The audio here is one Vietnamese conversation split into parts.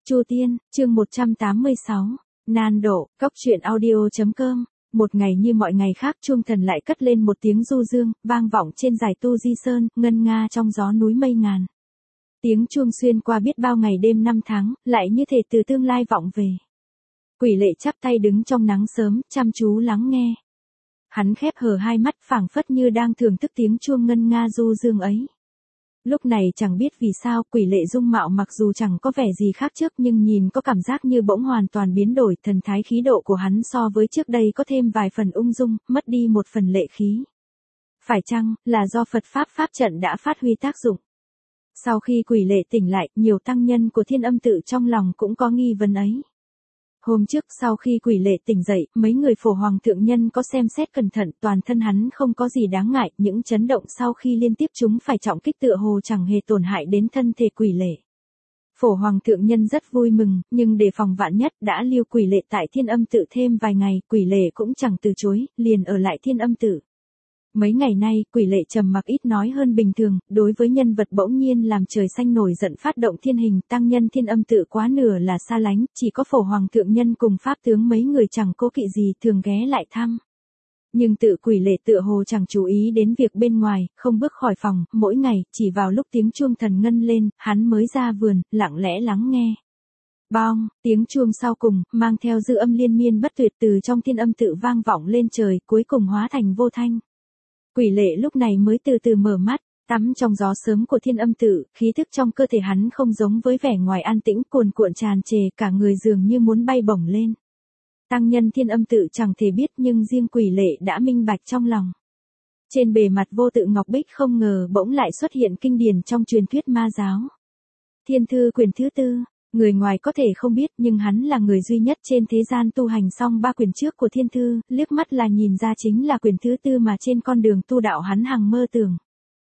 Chu Tiên, chương 186, Nan độ, cóc truyện audio.com. Một ngày như mọi ngày khác, chuông thần lại cất lên một tiếng du dương, vang vọng trên dải Tu Di Sơn, ngân nga trong gió núi mây ngàn. Tiếng chuông xuyên qua biết bao ngày đêm năm tháng, lại như thể từ tương lai vọng về. Quỷ Lệ chắp tay đứng trong nắng sớm, chăm chú lắng nghe. Hắn khép hờ hai mắt, phảng phất như đang thưởng thức tiếng chuông ngân nga du dương ấy. Lúc này chẳng biết vì sao, Quỷ Lệ dung mạo mặc dù chẳng có vẻ gì khác trước nhưng nhìn có cảm giác như bỗng hoàn toàn biến đổi, thần thái khí độ của hắn so với trước đây có thêm vài phần ung dung, mất đi một phần lệ khí. Phải chăng là do Phật Pháp trận đã phát huy tác dụng? Sau khi Quỷ Lệ tỉnh lại, nhiều tăng nhân của Thiên Âm Tự trong lòng cũng có nghi vấn ấy. Hôm trước sau khi Quỷ Lệ tỉnh dậy, mấy người Phổ Hoàng thượng nhân có xem xét cẩn thận, toàn thân hắn không có gì đáng ngại, những chấn động sau khi liên tiếp chúng phải trọng kích tựa hồ chẳng hề tổn hại đến thân thể Quỷ Lệ. Phổ Hoàng thượng nhân rất vui mừng, nhưng để phòng vạn nhất đã lưu Quỷ Lệ tại Thiên Âm Tự thêm vài ngày, Quỷ Lệ cũng chẳng từ chối, liền ở lại Thiên Âm Tự. Mấy ngày nay, Quỷ Lệ trầm mặc ít nói hơn bình thường, đối với nhân vật bỗng nhiên làm trời xanh nổi giận phát động thiên hình, tăng nhân Thiên Âm Tự quá nửa là xa lánh, chỉ có Phổ Hoàng thượng nhân cùng pháp tướng mấy người chẳng cố kỵ gì thường ghé lại thăm. Nhưng tự Quỷ Lệ tựa hồ chẳng chú ý đến việc bên ngoài, không bước khỏi phòng, mỗi ngày, chỉ vào lúc tiếng chuông thần ngân lên, hắn mới ra vườn, lặng lẽ lắng nghe. Bong, tiếng chuông sau cùng, mang theo dư âm liên miên bất tuyệt từ trong Thiên Âm Tự vang vọng lên trời, cuối cùng hóa thành vô thanh. Quỷ Lệ lúc này mới từ từ mở mắt, tắm trong gió sớm của Thiên Âm Tự, khí thức trong cơ thể hắn không giống với vẻ ngoài an tĩnh cuồn cuộn tràn trề, cả người dường như muốn bay bổng lên. Tăng nhân Thiên Âm Tự chẳng thể biết nhưng riêng Quỷ Lệ đã minh bạch trong lòng. Trên bề mặt vô tự ngọc bích không ngờ bỗng lại xuất hiện kinh điển trong truyền thuyết ma giáo. Thiên Thư quyển thứ 4. Người ngoài có thể không biết nhưng hắn là người duy nhất trên thế gian tu hành xong 3 quyển trước của Thiên Thư, liếc mắt là nhìn ra chính là quyển thứ 4 mà trên con đường tu đạo hắn hằng mơ tưởng.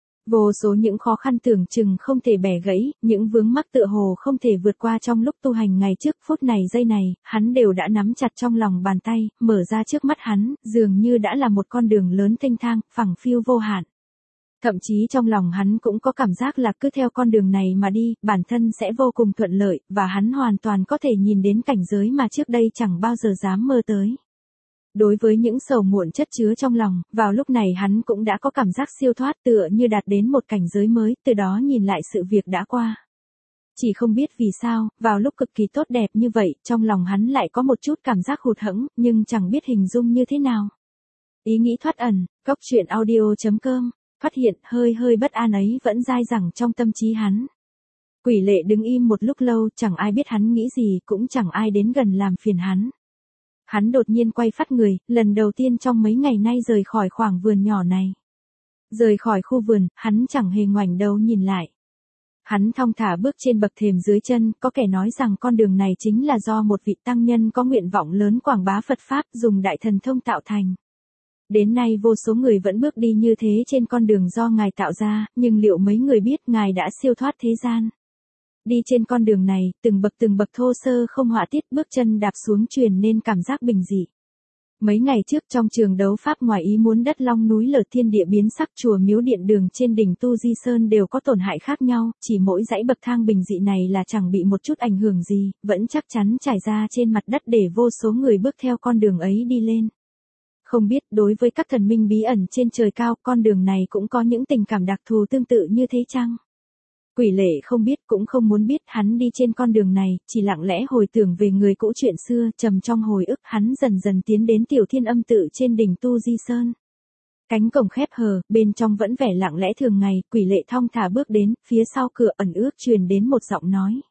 Vô số những khó khăn tưởng chừng không thể bẻ gãy, những vướng mắc tựa hồ không thể vượt qua trong lúc tu hành ngày trước phút này giây này, hắn đều đã nắm chặt trong lòng bàn tay, mở ra trước mắt hắn, dường như đã là một con đường lớn thênh thang, phẳng phiu vô hạn. Thậm chí trong lòng hắn cũng có cảm giác là cứ theo con đường này mà đi, bản thân sẽ vô cùng thuận lợi, và hắn hoàn toàn có thể nhìn đến cảnh giới mà trước đây chẳng bao giờ dám mơ tới. Đối với những sầu muộn chất chứa trong lòng, vào lúc này hắn cũng đã có cảm giác siêu thoát tựa như đạt đến một cảnh giới mới, từ đó nhìn lại sự việc đã qua. Chỉ không biết vì sao, vào lúc cực kỳ tốt đẹp như vậy, trong lòng hắn lại có một chút cảm giác hụt hẫng, nhưng chẳng biết hình dung như thế nào. Ý nghĩ thoát ẩn, cóc truyện audio.com. Phát hiện hơi bất an ấy vẫn dai dẳng trong tâm trí hắn. Quỷ Lệ đứng im một lúc lâu, chẳng ai biết hắn nghĩ gì, cũng chẳng ai đến gần làm phiền hắn. Hắn đột nhiên quay phát người, lần đầu tiên trong mấy ngày nay rời khỏi khoảng vườn nhỏ này. Rời khỏi khu vườn, hắn chẳng hề ngoảnh đầu nhìn lại. Hắn thong thả bước trên bậc thềm dưới chân, có kẻ nói rằng con đường này chính là do một vị tăng nhân có nguyện vọng lớn quảng bá Phật Pháp dùng đại thần thông tạo thành. Đến nay vô số người vẫn bước đi như thế trên con đường do Ngài tạo ra, nhưng liệu mấy người biết Ngài đã siêu thoát thế gian? Đi trên con đường này, từng bậc thô sơ không họa tiết, bước chân đạp xuống truyền nên cảm giác bình dị. Mấy ngày trước trong trường đấu pháp ngoài ý muốn đất long núi lở thiên địa biến sắc, chùa miếu điện đường trên đỉnh Tu Di Sơn đều có tổn hại khác nhau, chỉ mỗi dãy bậc thang bình dị này là chẳng bị một chút ảnh hưởng gì, vẫn chắc chắn trải ra trên mặt đất để vô số người bước theo con đường ấy đi lên. Không biết đối với các thần minh bí ẩn trên trời cao, con đường này cũng có những tình cảm đặc thù tương tự như thế chăng? Quỷ Lệ không biết cũng không muốn biết, hắn đi trên con đường này, chỉ lặng lẽ hồi tưởng về người cũ chuyện xưa, trầm trong hồi ức hắn dần dần tiến đến Tiểu Thiên Âm Tự trên đỉnh Tu Di Sơn. Cánh cổng khép hờ, bên trong vẫn vẻ lặng lẽ thường ngày, Quỷ Lệ thong thả bước đến, phía sau cửa ẩn ước truyền đến một giọng nói.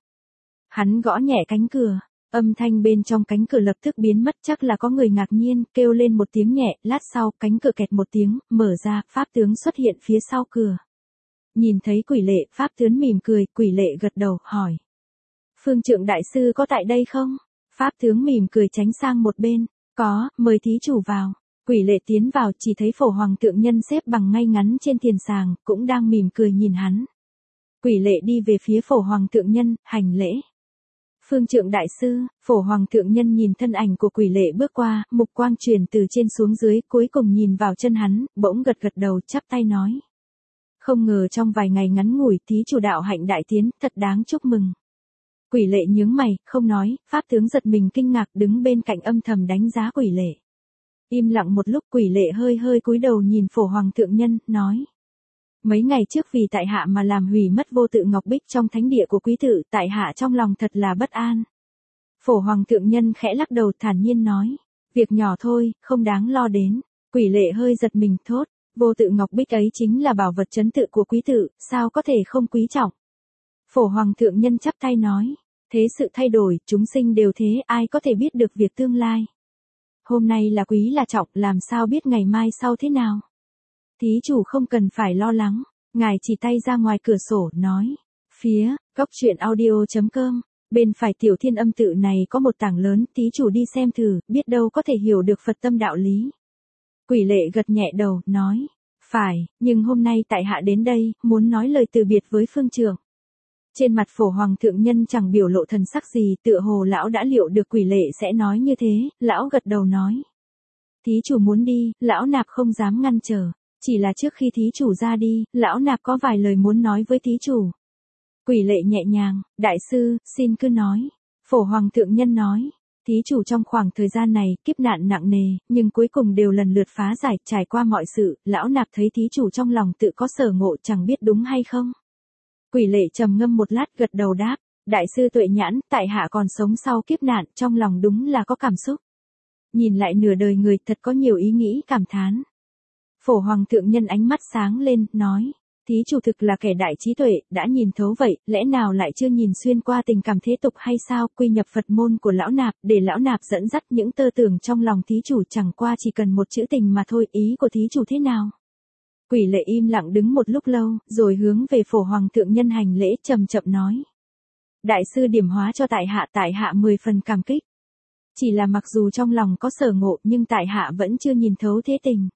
Hắn gõ nhẹ cánh cửa. Âm thanh bên trong cánh cửa lập tức biến mất, chắc là có người ngạc nhiên, kêu lên một tiếng nhẹ, lát sau, cánh cửa kẹt một tiếng, mở ra, pháp tướng xuất hiện phía sau cửa. Nhìn thấy Quỷ Lệ, pháp tướng mỉm cười, Quỷ Lệ gật đầu, hỏi. Phương Trượng đại sư có tại đây không? Pháp tướng mỉm cười tránh sang một bên, có, mời thí chủ vào. Quỷ Lệ tiến vào, chỉ thấy Phổ Hoàng thượng nhân xếp bằng ngay ngắn trên thiền sàng, cũng đang mỉm cười nhìn hắn. Quỷ Lệ đi về phía Phổ Hoàng thượng nhân, hành lễ. Phương Trượng đại sư, Phổ Hoàng thượng nhân nhìn thân ảnh của Quỷ Lệ bước qua, mục quang truyền từ trên xuống dưới, cuối cùng nhìn vào chân hắn, bỗng gật đầu, chắp tay nói. Không ngờ trong vài ngày ngắn ngủi thí chủ đạo hạnh đại tiến, thật đáng chúc mừng. Quỷ lệ nhướng mày, không nói, pháp tướng giật mình kinh ngạc đứng bên cạnh âm thầm đánh giá quỷ lệ. Im lặng một lúc quỷ lệ hơi hơi cúi đầu nhìn Phổ Hoàng thượng nhân, nói. Mấy ngày trước vì tại hạ mà làm hủy mất vô tự ngọc bích trong thánh địa của quý tự, tại hạ trong lòng thật là bất an. Phổ Hoàng thượng nhân khẽ lắc đầu thản nhiên nói. Việc nhỏ thôi, không đáng lo đến. Quỷ lệ hơi giật mình thốt. Vô tự ngọc bích ấy chính là bảo vật trấn tự của quý tự, sao có thể không quý trọng. Phổ Hoàng thượng nhân chắp tay nói. Thế sự thay đổi, chúng sinh đều thế, ai có thể biết được việc tương lai. Hôm nay là quý là trọng, làm sao biết ngày mai sau thế nào. Thí chủ không cần phải lo lắng, ngài chỉ tay ra ngoài cửa sổ, nói. Phía, góc truyện audio.com, bên phải tiểu thiên âm tự này có một tảng lớn, thí chủ đi xem thử, biết đâu có thể hiểu được Phật tâm đạo lý. Quỷ lệ gật nhẹ đầu, nói. Phải, nhưng hôm nay tại hạ đến đây, muốn nói lời từ biệt với phương trưởng. Trên mặt Phổ Hoàng thượng nhân chẳng biểu lộ thần sắc gì, tựa hồ lão đã liệu được quỷ lệ sẽ nói như thế, lão gật đầu nói. Thí chủ muốn đi, lão nạp không dám ngăn trở, chỉ là trước khi thí chủ ra đi, lão nạp có vài lời muốn nói với thí chủ. Quỷ lệ nhẹ nhàng, đại sư, xin cứ nói. Phổ Hoàng thượng nhân nói, thí chủ trong khoảng thời gian này, kiếp nạn nặng nề, nhưng cuối cùng đều lần lượt phá giải, trải qua mọi sự, lão nạp thấy thí chủ trong lòng tự có sở ngộ, chẳng biết đúng hay không. Quỷ lệ trầm ngâm một lát gật đầu đáp, đại sư tuệ nhãn, tại hạ còn sống sau kiếp nạn, trong lòng đúng là có cảm xúc. Nhìn lại nửa đời người thật có nhiều ý nghĩ cảm thán. Phổ Hoàng thượng nhân ánh mắt sáng lên, nói, thí chủ thực là kẻ đại trí tuệ, đã nhìn thấu vậy, lẽ nào lại chưa nhìn xuyên qua tình cảm thế tục hay sao, quy nhập Phật môn của lão nạp, để lão nạp dẫn dắt những tơ tưởng trong lòng thí chủ, chẳng qua chỉ cần một chữ tình mà thôi, ý của thí chủ thế nào. Quỷ lệ im lặng đứng một lúc lâu, rồi hướng về Phổ Hoàng thượng nhân hành lễ chậm chậm nói. Đại sư điểm hóa cho tại hạ 10 phần cảm kích. Chỉ là mặc dù trong lòng có sở ngộ nhưng tại hạ vẫn chưa nhìn thấu thế tình.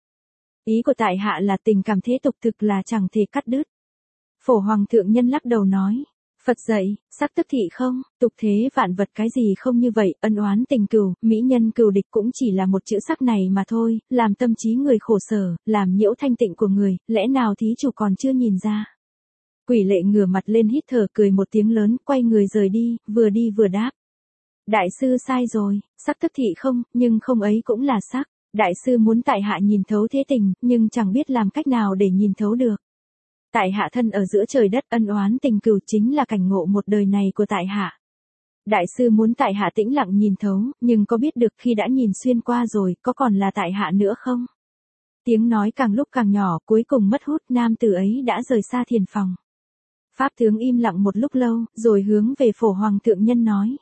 Ý của tại hạ là tình cảm thế tục thực là chẳng thể cắt đứt. Phổ Hoàng thượng nhân lắc đầu nói. Phật dạy, sắc tức thị không, tục thế vạn vật cái gì không như vậy, ân oán tình cừu, mỹ nhân cừu địch cũng chỉ là một chữ sắc này mà thôi, làm tâm trí người khổ sở, làm nhiễu thanh tịnh của người, lẽ nào thí chủ còn chưa nhìn ra. Quỷ lệ ngửa mặt lên hít thở cười một tiếng lớn, quay người rời đi vừa đáp. Đại sư sai rồi, sắc tức thị không, nhưng không ấy cũng là sắc. Đại sư muốn tại hạ nhìn thấu thế tình, nhưng chẳng biết làm cách nào để nhìn thấu được. Tại hạ thân ở giữa trời đất, ân oán tình cừu chính là cảnh ngộ một đời này của tại hạ. Đại sư muốn tại hạ tĩnh lặng nhìn thấu, nhưng có biết được khi đã nhìn xuyên qua rồi, có còn là tại hạ nữa không? Tiếng nói càng lúc càng nhỏ, cuối cùng mất hút, nam tử ấy đã rời xa thiền phòng. Pháp tướng im lặng một lúc lâu, rồi hướng về Phổ Hoàng thượng nhân nói.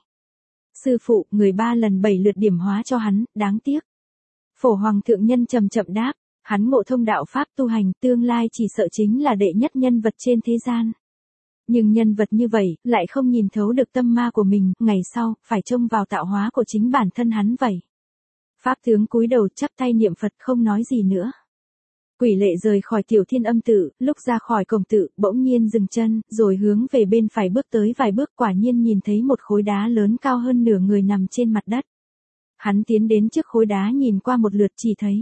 Sư phụ, người 3 lần 7 lượt điểm hóa cho hắn, đáng tiếc. Phổ Hoàng thượng nhân chậm chậm đáp. Hắn ngộ thông đạo pháp tu hành, tương lai chỉ sợ chính là đệ nhất nhân vật trên thế gian. Nhưng nhân vật như vậy, lại không nhìn thấu được tâm ma của mình, ngày sau, phải trông vào tạo hóa của chính bản thân hắn vậy. Pháp tướng cúi đầu chắp tay niệm Phật không nói gì nữa. Quỷ lệ rời khỏi tiểu thiên âm tự, lúc ra khỏi cổng tự, bỗng nhiên dừng chân, rồi hướng về bên phải bước tới vài bước, quả nhiên nhìn thấy một khối đá lớn cao hơn nửa người nằm trên mặt đất. Hắn tiến đến trước khối đá nhìn qua một lượt chỉ thấy.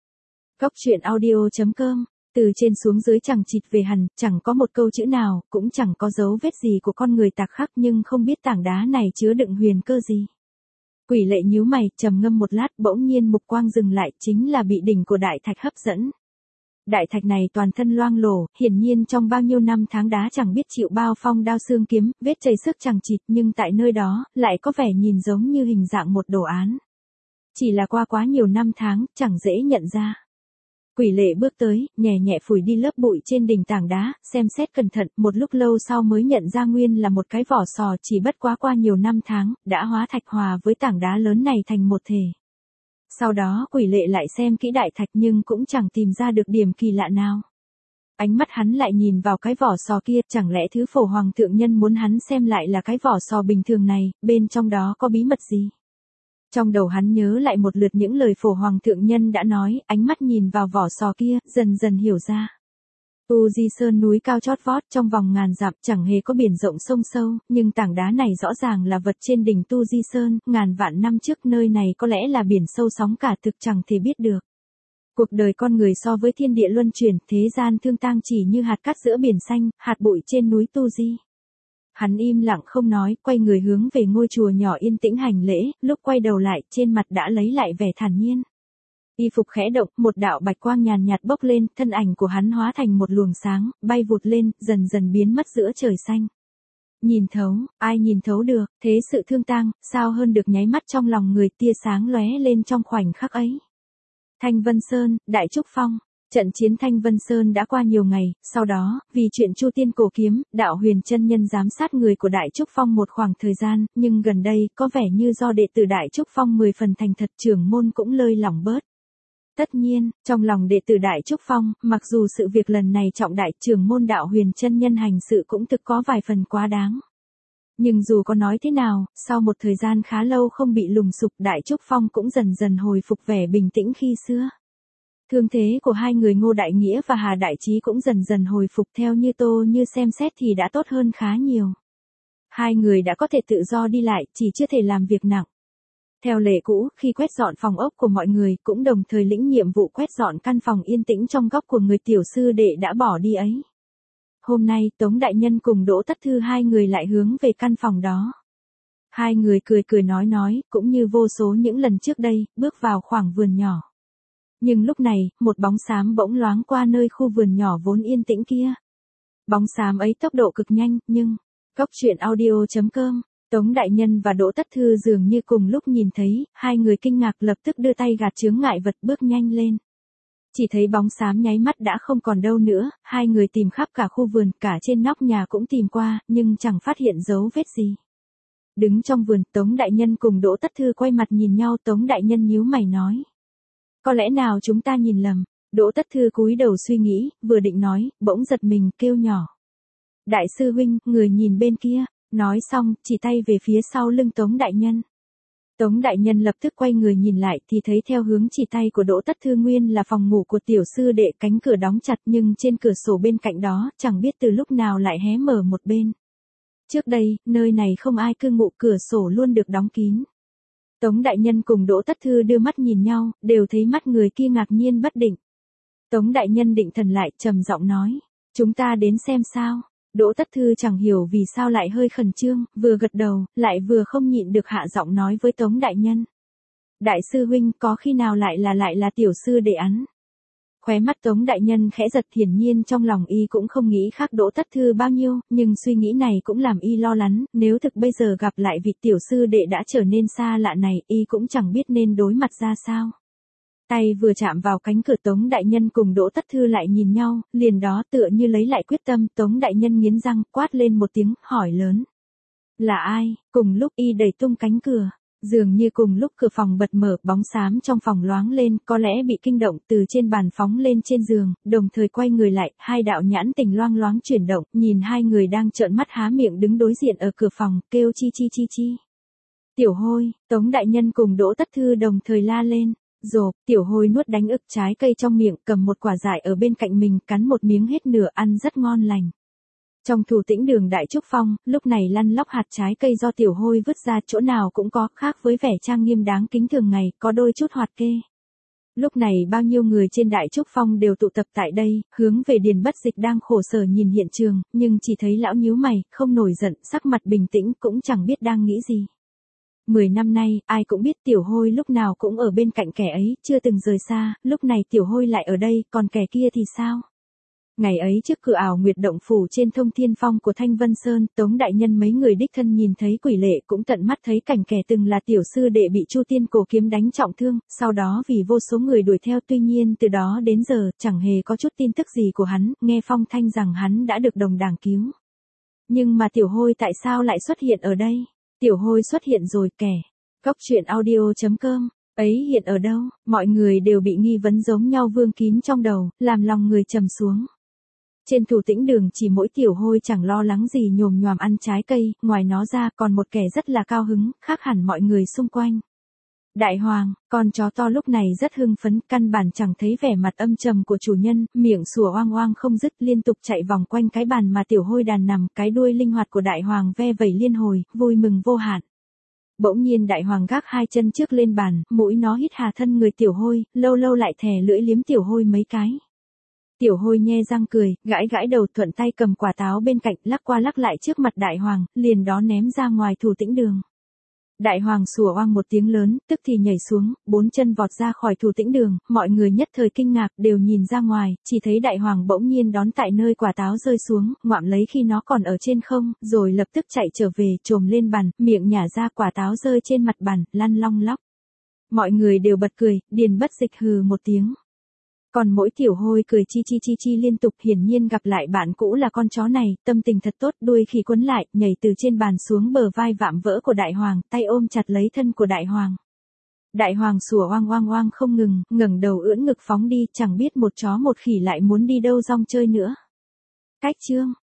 Góc truyện audio.com, từ trên xuống dưới chẳng chịt về hẳn, chẳng có một câu chữ nào, cũng chẳng có dấu vết gì của con người tạc khắc, nhưng không biết tảng đá này chứa đựng huyền cơ gì. Quỷ lệ nhíu mày, trầm ngâm một lát, bỗng nhiên mục quang dừng lại, chính là bị đỉnh của đại thạch hấp dẫn. Đại thạch này toàn thân loang lổ, hiển nhiên trong bao nhiêu năm tháng đá chẳng biết chịu bao phong đao xương kiếm, vết chảy xước chẳng chịt, nhưng tại nơi đó, lại có vẻ nhìn giống như hình dạng một đồ án. Chỉ là qua quá nhiều năm tháng, chẳng dễ nhận ra. Quỷ lệ bước tới, nhẹ nhẹ phủi đi lớp bụi trên đỉnh tảng đá, xem xét cẩn thận, một lúc lâu sau mới nhận ra nguyên là một cái vỏ sò, chỉ bất quá qua nhiều năm tháng, đã hóa thạch hòa với tảng đá lớn này thành một thể. Sau đó quỷ lệ lại xem kỹ đại thạch nhưng cũng chẳng tìm ra được điểm kỳ lạ nào. Ánh mắt hắn lại nhìn vào cái vỏ sò kia, chẳng lẽ thứ Phổ Hoàng thượng nhân muốn hắn xem lại là cái vỏ sò bình thường này, bên trong đó có bí mật gì? Trong đầu hắn nhớ lại một lượt những lời Phổ Hoàng thượng nhân đã nói, ánh mắt nhìn vào vỏ sò kia, dần dần hiểu ra. Tu Di Sơn núi cao chót vót trong vòng ngàn dặm, chẳng hề có biển rộng sông sâu, nhưng tảng đá này rõ ràng là vật trên đỉnh Tu Di Sơn, ngàn vạn năm trước nơi này có lẽ là biển sâu sóng cả thực chẳng thể biết được. Cuộc đời con người so với thiên địa luân chuyển, thế gian thương tang chỉ như hạt cát giữa biển xanh, hạt bụi trên núi Tu Di. Hắn im lặng không nói, quay người hướng về ngôi chùa nhỏ yên tĩnh hành lễ, lúc quay đầu lại, trên mặt đã lấy lại vẻ thản nhiên. Y phục khẽ động, một đạo bạch quang nhàn nhạt bốc lên, thân ảnh của hắn hóa thành một luồng sáng, bay vụt lên, dần dần biến mất giữa trời xanh. Nhìn thấu, ai nhìn thấu được, thế sự thương tang, sao hơn được nháy mắt trong lòng người, tia sáng lóe lên trong khoảnh khắc ấy. Thanh Vân Sơn, Đại Trúc Phong. Trận chiến Thanh Vân Sơn đã qua nhiều ngày, sau đó, vì chuyện Chu Tiên Cổ Kiếm, đạo huyền chân nhân giám sát người của Đại Trúc Phong một khoảng thời gian, nhưng gần đây, có vẻ như do đệ tử Đại Trúc Phong 10 phần thành thật, trưởng môn cũng lơi lỏng bớt. Tất nhiên, trong lòng đệ tử Đại Trúc Phong, mặc dù sự việc lần này trọng đại, trưởng môn đạo huyền chân nhân hành sự cũng thực có vài phần quá đáng. Nhưng dù có nói thế nào, sau một thời gian khá lâu không bị lùng sục, Đại Trúc Phong cũng dần dần hồi phục vẻ bình tĩnh khi xưa. Thương thế của hai người Ngô Đại Nghĩa và Hà Đại Trí cũng dần dần hồi phục, theo như Tô Như xem xét thì đã tốt hơn khá nhiều. Hai người đã có thể tự do đi lại, chỉ chưa thể làm việc nặng. Theo lệ cũ, khi quét dọn phòng ốc của mọi người, cũng đồng thời lĩnh nhiệm vụ quét dọn căn phòng yên tĩnh trong góc của người tiểu sư đệ đã bỏ đi ấy. Hôm nay, Tống Đại Nhân cùng Đỗ Tất Thư hai người lại hướng về căn phòng đó. Hai người cười cười nói, cũng như vô số những lần trước đây, bước vào khoảng vườn nhỏ. Nhưng lúc này, một bóng xám bỗng loáng qua nơi khu vườn nhỏ vốn yên tĩnh kia. Bóng xám ấy tốc độ cực nhanh, nhưng... Cốc truyện audio.com, Tống Đại Nhân và Đỗ Tất Thư dường như cùng lúc nhìn thấy, hai người kinh ngạc lập tức đưa tay gạt chướng ngại vật bước nhanh lên. Chỉ thấy bóng xám nháy mắt đã không còn đâu nữa, hai người tìm khắp cả khu vườn, cả trên nóc nhà cũng tìm qua, nhưng chẳng phát hiện dấu vết gì. Đứng trong vườn, Tống Đại Nhân cùng Đỗ Tất Thư quay mặt nhìn nhau, Tống Đại Nhân nhíu mày nói. Có lẽ nào chúng ta nhìn lầm, Đỗ Tất Thư cúi đầu suy nghĩ, vừa định nói, bỗng giật mình, kêu nhỏ. Đại sư huynh, người nhìn bên kia, nói xong, chỉ tay về phía sau lưng Tống Đại Nhân. Tống Đại Nhân lập tức quay người nhìn lại thì thấy theo hướng chỉ tay của Đỗ Tất Thư nguyên là phòng ngủ của tiểu sư đệ, cánh cửa đóng chặt nhưng trên cửa sổ bên cạnh đó, chẳng biết từ lúc nào lại hé mở một bên. Trước đây, nơi này không ai cư ngụ, cửa sổ luôn được đóng kín. Tống Đại Nhân cùng Đỗ Tất Thư đưa mắt nhìn nhau, đều thấy mắt người kia ngạc nhiên bất định. Tống Đại Nhân định thần lại, trầm giọng nói, chúng ta đến xem sao. Đỗ Tất Thư chẳng hiểu vì sao lại hơi khẩn trương, vừa gật đầu, lại vừa không nhịn được hạ giọng nói với Tống Đại Nhân. Đại sư huynh, có khi nào lại là tiểu sư đệ án. Khóe mắt Tống Đại Nhân khẽ giật, hiển nhiên trong lòng y cũng không nghĩ khác Đỗ Tất Thư bao nhiêu, nhưng suy nghĩ này cũng làm y lo lắng, nếu thực bây giờ gặp lại vị tiểu sư đệ đã trở nên xa lạ này, y cũng chẳng biết nên đối mặt ra sao. Tay vừa chạm vào cánh cửa, Tống Đại Nhân cùng Đỗ Tất Thư lại nhìn nhau, liền đó tựa như lấy lại quyết tâm, Tống Đại Nhân nghiến răng, quát lên một tiếng, hỏi lớn. Là ai? Cùng lúc y đẩy tung cánh cửa, dường như cùng lúc cửa phòng bật mở, bóng xám trong phòng loáng lên, có lẽ bị kinh động, từ trên bàn phóng lên trên giường, đồng thời quay người lại, hai đạo nhãn tình loang loáng chuyển động, nhìn hai người đang trợn mắt há miệng đứng đối diện ở cửa phòng, kêu chi chi chi chi. Tiểu Hôi, Tống Đại Nhân cùng Đỗ Tất Thư đồng thời la lên. Rộp, Tiểu Hôi nuốt đánh ực trái cây trong miệng, cầm một quả dại ở bên cạnh mình, cắn một miếng hết nửa, ăn rất ngon lành. Trong Thủ Tĩnh Đường Đại Trúc Phong, lúc này lăn lóc hạt trái cây do Tiểu Hôi vứt ra, chỗ nào cũng có, khác với vẻ trang nghiêm đáng kính thường ngày, có đôi chút hoạt kê. Lúc này bao nhiêu người trên Đại Trúc Phong đều tụ tập tại đây, hướng về Điền Bất Dịch đang khổ sở nhìn hiện trường, nhưng chỉ thấy lão nhíu mày, không nổi giận, sắc mặt bình tĩnh, cũng chẳng biết đang nghĩ gì. 10 năm nay, ai cũng biết Tiểu Hôi lúc nào cũng ở bên cạnh kẻ ấy, chưa từng rời xa, lúc này Tiểu Hôi lại ở đây, còn kẻ kia thì sao? Ngày ấy trước cửa ảo Nguyệt Động Phủ trên Thông Thiên Phong của Thanh Vân Sơn, Tống Đại Nhân mấy người đích thân nhìn thấy quỷ lệ, cũng tận mắt thấy cảnh kẻ từng là tiểu sư đệ bị Chu Tiên Cổ Kiếm đánh trọng thương, sau đó vì vô số người đuổi theo, tuy nhiên từ đó đến giờ, chẳng hề có chút tin tức gì của hắn, nghe phong thanh rằng hắn đã được đồng đảng cứu. Nhưng mà Tiểu Hôi tại sao lại xuất hiện ở đây? Tiểu Hôi xuất hiện rồi kẻ. Cốc truyện audio.com, ấy hiện ở đâu? Mọi người đều bị nghi vấn giống nhau vương kín trong đầu, làm lòng người trầm xuống. Trên Thủ Tĩnh Đường chỉ mỗi Tiểu Hôi chẳng lo lắng gì nhồm nhoàm ăn trái cây, ngoài nó ra còn một kẻ rất là cao hứng, khác hẳn mọi người xung quanh. Đại Hoàng, con chó to lúc này rất hưng phấn, căn bản chẳng thấy vẻ mặt âm trầm của chủ nhân, miệng sủa oang oang không dứt, liên tục chạy vòng quanh cái bàn mà Tiểu Hôi đàn nằm, cái đuôi linh hoạt của Đại Hoàng ve vẩy liên hồi, vui mừng vô hạn. Bỗng nhiên Đại Hoàng gác hai chân trước lên bàn, mũi nó hít hà thân người Tiểu Hôi, lâu lâu lại thè lưỡi liếm Tiểu Hôi mấy cái. Tiểu Hôi nhe răng cười, gãi gãi đầu thuận tay cầm quả táo bên cạnh lắc qua lắc lại trước mặt Đại Hoàng, liền đó ném ra ngoài Thủ Tĩnh Đường. Đại Hoàng sủa oang một tiếng lớn, tức thì nhảy xuống, 4 chân vọt ra khỏi Thủ Tĩnh Đường, mọi người nhất thời kinh ngạc đều nhìn ra ngoài, chỉ thấy Đại Hoàng bỗng nhiên đón tại nơi quả táo rơi xuống, ngoạm lấy khi nó còn ở trên không, rồi lập tức chạy trở về, trồm lên bàn, miệng nhả ra quả táo rơi trên mặt bàn, lăn long lóc. Mọi người đều bật cười, Điền Bất Dịch hừ một tiếng. Còn mỗi Tiểu Hôi cười chi liên tục, hiển nhiên gặp lại bạn cũ là con chó này, tâm tình thật tốt, đuôi khi quấn lại, nhảy từ trên bàn xuống bờ vai vạm vỡ của Đại Hoàng, tay ôm chặt lấy thân của Đại Hoàng. Đại Hoàng sủa oang oang oang không ngừng, ngẩng đầu ưỡn ngực phóng đi, chẳng biết một chó một khỉ lại muốn đi đâu rong chơi nữa. Cách chương